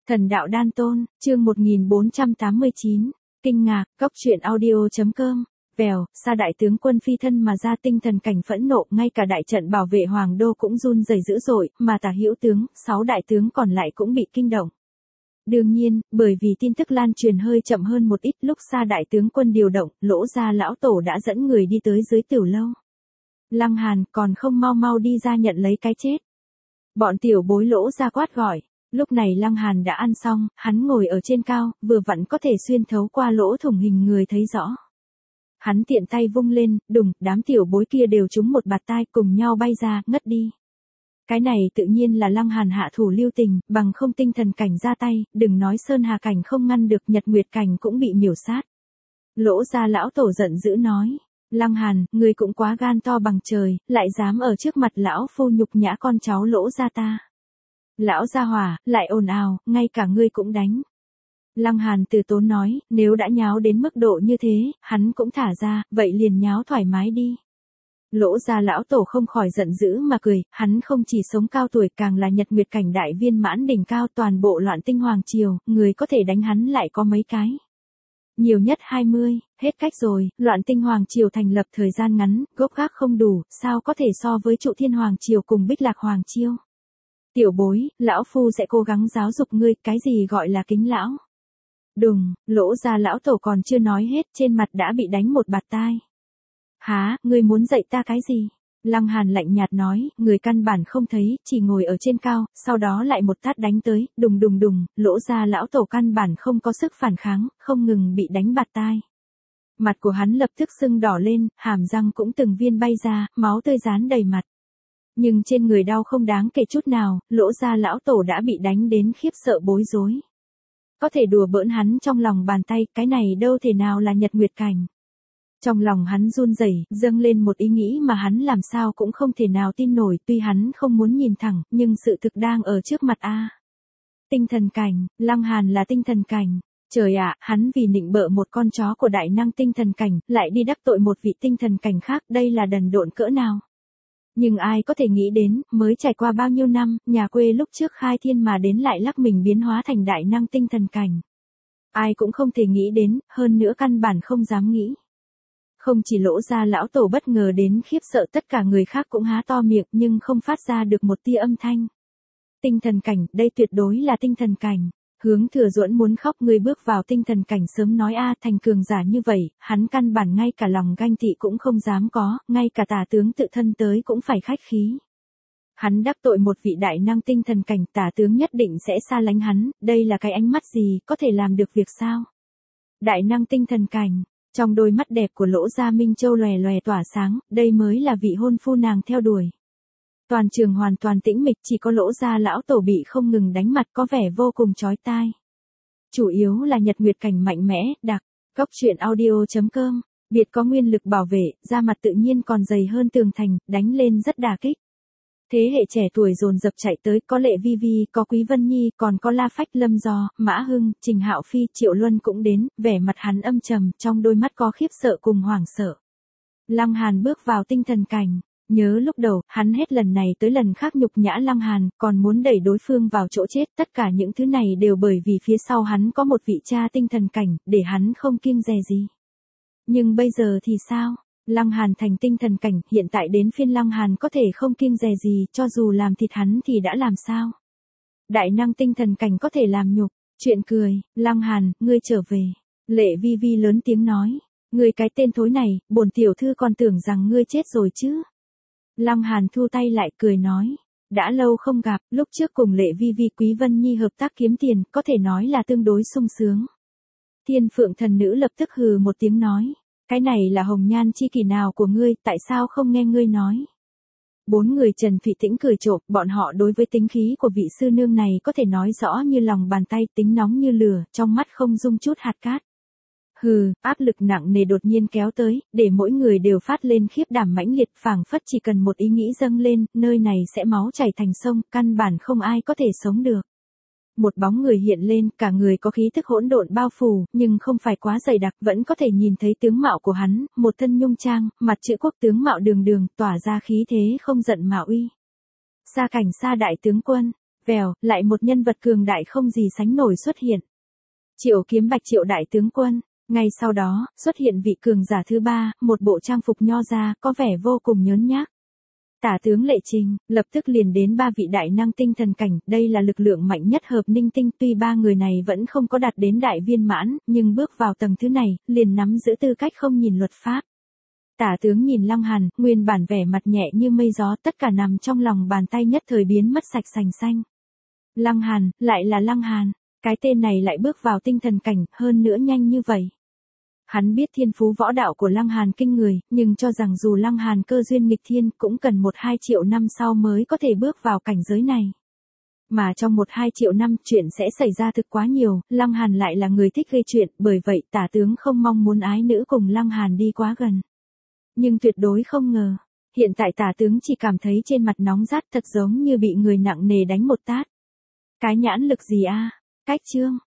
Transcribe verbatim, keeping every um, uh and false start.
Thần đạo đan tôn, chương một nghìn bốn trăm tám mươi chín, kinh ngạc, cốc truyện audio.com, vèo, Sa đại tướng quân phi thân mà ra tinh thần cảnh phẫn nộ, ngay cả đại trận bảo vệ hoàng đô cũng run rẩy dữ dội, mà Tả Hữu tướng, sáu đại tướng còn lại cũng bị kinh động. Đương nhiên, bởi vì tin tức lan truyền hơi chậm hơn một ít, lúc Sa đại tướng quân điều động, Lỗ Gia lão tổ đã dẫn người đi tới dưới tiểu lâu. Lăng Hàn còn không mau mau đi ra nhận lấy cái chết. Bọn tiểu bối Lỗ Gia quát gọi. Lúc này Lăng Hàn đã ăn xong, hắn ngồi ở trên cao, vừa vặn có thể xuyên thấu qua lỗ thủng hình người thấy rõ. Hắn tiện tay vung lên, đùng, đám tiểu bối kia đều trúng một bạt tai cùng nhau bay ra, ngất đi. Cái này tự nhiên là Lăng Hàn hạ thủ lưu tình, bằng không tinh thần cảnh ra tay, đừng nói Sơn Hà cảnh không ngăn được, Nhật Nguyệt cảnh cũng bị miểu sát. Lỗ Gia lão tổ giận dữ nói, Lăng Hàn, ngươi cũng quá gan to bằng trời, lại dám ở trước mặt lão phu nhục nhã con cháu Lỗ Gia ta. Lão gia hỏa, lại ồn ào, ngay cả ngươi cũng đánh. Lăng Hàn từ tốn nói, nếu đã nháo đến mức độ như thế, hắn cũng thả ra, vậy liền nháo thoải mái đi. Lỗ Gia lão tổ không khỏi giận dữ mà cười, hắn không chỉ sống cao tuổi, càng là Nhật Nguyệt cảnh đại viên mãn đỉnh cao, toàn bộ Loạn Tinh Hoàng triều, người có thể đánh hắn lại có mấy cái. Nhiều nhất hai mươi, hết cách rồi, Loạn Tinh Hoàng triều thành lập thời gian ngắn, gốc gác không đủ, sao có thể so với Trụ Thiên Hoàng triều cùng Bích Lạc Hoàng triều. Tiểu bối, lão phu sẽ cố gắng giáo dục ngươi, cái gì gọi là kính lão. Đùng, Lỗ Gia lão tổ còn chưa nói hết, trên mặt đã bị đánh một bạt tai. Há, ngươi muốn dạy ta cái gì? Lăng Hàn lạnh nhạt nói, người căn bản không thấy, chỉ ngồi ở trên cao, sau đó lại một tát đánh tới, đùng đùng đùng, Lỗ Gia lão tổ căn bản không có sức phản kháng, không ngừng bị đánh bạt tai. Mặt của hắn lập tức sưng đỏ lên, hàm răng cũng từng viên bay ra, máu tươi dán đầy mặt. Nhưng trên người đau không đáng kể chút nào, Lỗ Gia lão tổ đã bị đánh đến khiếp sợ bối rối. Có thể đùa bỡn hắn trong lòng bàn tay, cái này đâu thể nào là Nhật Nguyệt cảnh. Trong lòng hắn run rẩy, dâng lên một ý nghĩ mà hắn làm sao cũng không thể nào tin nổi, tuy hắn không muốn nhìn thẳng, nhưng sự thực đang ở trước mặt a. Tinh thần cảnh, Lăng Hàn là tinh thần cảnh. Trời ạ, hắn vì nịnh bợ một con chó của đại năng tinh thần cảnh, lại đi đắc tội một vị tinh thần cảnh khác, đây là đần độn cỡ nào. Nhưng ai có thể nghĩ đến, mới trải qua bao nhiêu năm, nhà quê lúc trước khai thiên mà đến lại lắc mình biến hóa thành đại năng tinh thần cảnh. Ai cũng không thể nghĩ đến, hơn nữa căn bản không dám nghĩ. Không chỉ Lỗ Gia lão tổ bất ngờ đến khiếp sợ, tất cả người khác cũng há to miệng nhưng không phát ra được một tia âm thanh. Tinh thần cảnh, đây tuyệt đối là tinh thần cảnh. Hướng Thừa Duẫn muốn khóc, người bước vào tinh thần cảnh sớm nói a, thành cường giả như vậy, hắn căn bản ngay cả lòng ganh tị cũng không dám có, ngay cả Tả tướng tự thân tới cũng phải khách khí. Hắn đắc tội một vị đại năng tinh thần cảnh, Tả tướng nhất định sẽ xa lánh hắn, đây là cái ánh mắt gì, có thể làm được việc sao? Đại năng tinh thần cảnh, trong đôi mắt đẹp của Lỗ Gia Minh Châu lòe lòe tỏa sáng, đây mới là vị hôn phu nàng theo đuổi. Toàn trường hoàn toàn tĩnh mịch, chỉ có Lỗ Gia lão tổ bị không ngừng đánh mặt có vẻ vô cùng chói tai. Chủ yếu là Nhật Nguyệt cảnh mạnh mẽ, đặc, cốc truyện audio.com, biệt có nguyên lực bảo vệ, da mặt tự nhiên còn dày hơn tường thành, đánh lên rất đả kích. Thế hệ trẻ tuổi dồn dập chạy tới, có Lệ Vi Vi, có Quý Vân Nhi, còn có La Phách, Lâm Do, Mã Hưng, Trình Hạo Phi, Triệu Luân cũng đến, vẻ mặt hắn âm trầm, trong đôi mắt có khiếp sợ cùng hoảng sợ. Lăng Hàn bước vào tinh thần cảnh. Nhớ lúc đầu, hắn hết lần này tới lần khác nhục nhã Lăng Hàn, còn muốn đẩy đối phương vào chỗ chết, tất cả những thứ này đều bởi vì phía sau hắn có một vị cha tinh thần cảnh, để hắn không kiêng dè gì. Nhưng bây giờ thì sao? Lăng Hàn thành tinh thần cảnh, hiện tại đến phiên Lăng Hàn có thể không kiêng dè gì, cho dù làm thịt hắn thì đã làm sao? Đại năng tinh thần cảnh có thể làm nhục, chuyện cười, Lăng Hàn, ngươi trở về. Lệ Vi Vi lớn tiếng nói, ngươi cái tên thối này, bổn tiểu thư còn tưởng rằng ngươi chết rồi chứ. Lăng Hàn thu tay lại cười nói, đã lâu không gặp, lúc trước cùng Lệ Vi Vi Quý Vân Nhi hợp tác kiếm tiền, có thể nói là tương đối sung sướng. Thiên Phượng thần nữ lập tức hừ một tiếng nói, cái này là hồng nhan chi kỷ nào của ngươi, tại sao không nghe ngươi nói. Bốn người Trần Phỉ Tĩnh cười trộm, bọn họ đối với tính khí của vị sư nương này có thể nói rõ như lòng bàn tay, tính nóng như lửa, trong mắt không dung chút hạt cát. Hừ, áp lực nặng nề đột nhiên kéo tới, để mỗi người đều phát lên khiếp đảm mãnh liệt, phảng phất chỉ cần một ý nghĩ dâng lên, nơi này sẽ máu chảy thành sông, căn bản không ai có thể sống được. Một bóng người hiện lên, cả người có khí thức hỗn độn bao phủ, nhưng không phải quá dày đặc, vẫn có thể nhìn thấy tướng mạo của hắn, một thân nhung trang, mặt chữ quốc tướng mạo đường đường, tỏa ra khí thế không giận mà uy. Sa cảnh Sa đại tướng quân, Vèo, lại một nhân vật cường đại không gì sánh nổi xuất hiện. Triệu Kiếm Bạch Triệu đại tướng quân. Ngay sau đó, xuất hiện vị cường giả thứ ba, một bộ trang phục nho ra, có vẻ vô cùng nhớn nhác. Tả tướng Lệ Trình, lập tức liền đến ba vị đại năng tinh thần cảnh, đây là lực lượng mạnh nhất hợp ninh tinh, tuy ba người này vẫn không có đạt đến đại viên mãn, nhưng bước vào tầng thứ này, liền nắm giữ tư cách không nhìn luật pháp. Tả tướng nhìn Lăng Hàn, nguyên bản vẻ mặt nhẹ như mây gió, tất cả nằm trong lòng bàn tay nhất thời biến mất sạch sành xanh. Lăng Hàn, lại là Lăng Hàn, cái tên này lại bước vào tinh thần cảnh, hơn nữa nhanh như vậy. Hắn biết thiên phú võ đạo của Lăng Hàn kinh người, nhưng cho rằng dù Lăng Hàn cơ duyên nghịch thiên cũng cần một hai triệu năm sau mới có thể bước vào cảnh giới này. Mà trong một hai triệu năm chuyện sẽ xảy ra thực quá nhiều, Lăng Hàn lại là người thích gây chuyện, bởi vậy tả tướng không mong muốn ái nữ cùng Lăng Hàn đi quá gần. Nhưng tuyệt đối không ngờ, hiện tại tả tướng chỉ cảm thấy trên mặt nóng rát thật giống như bị người nặng nề đánh một tát. Cái nhãn lực gì a? Cách chương.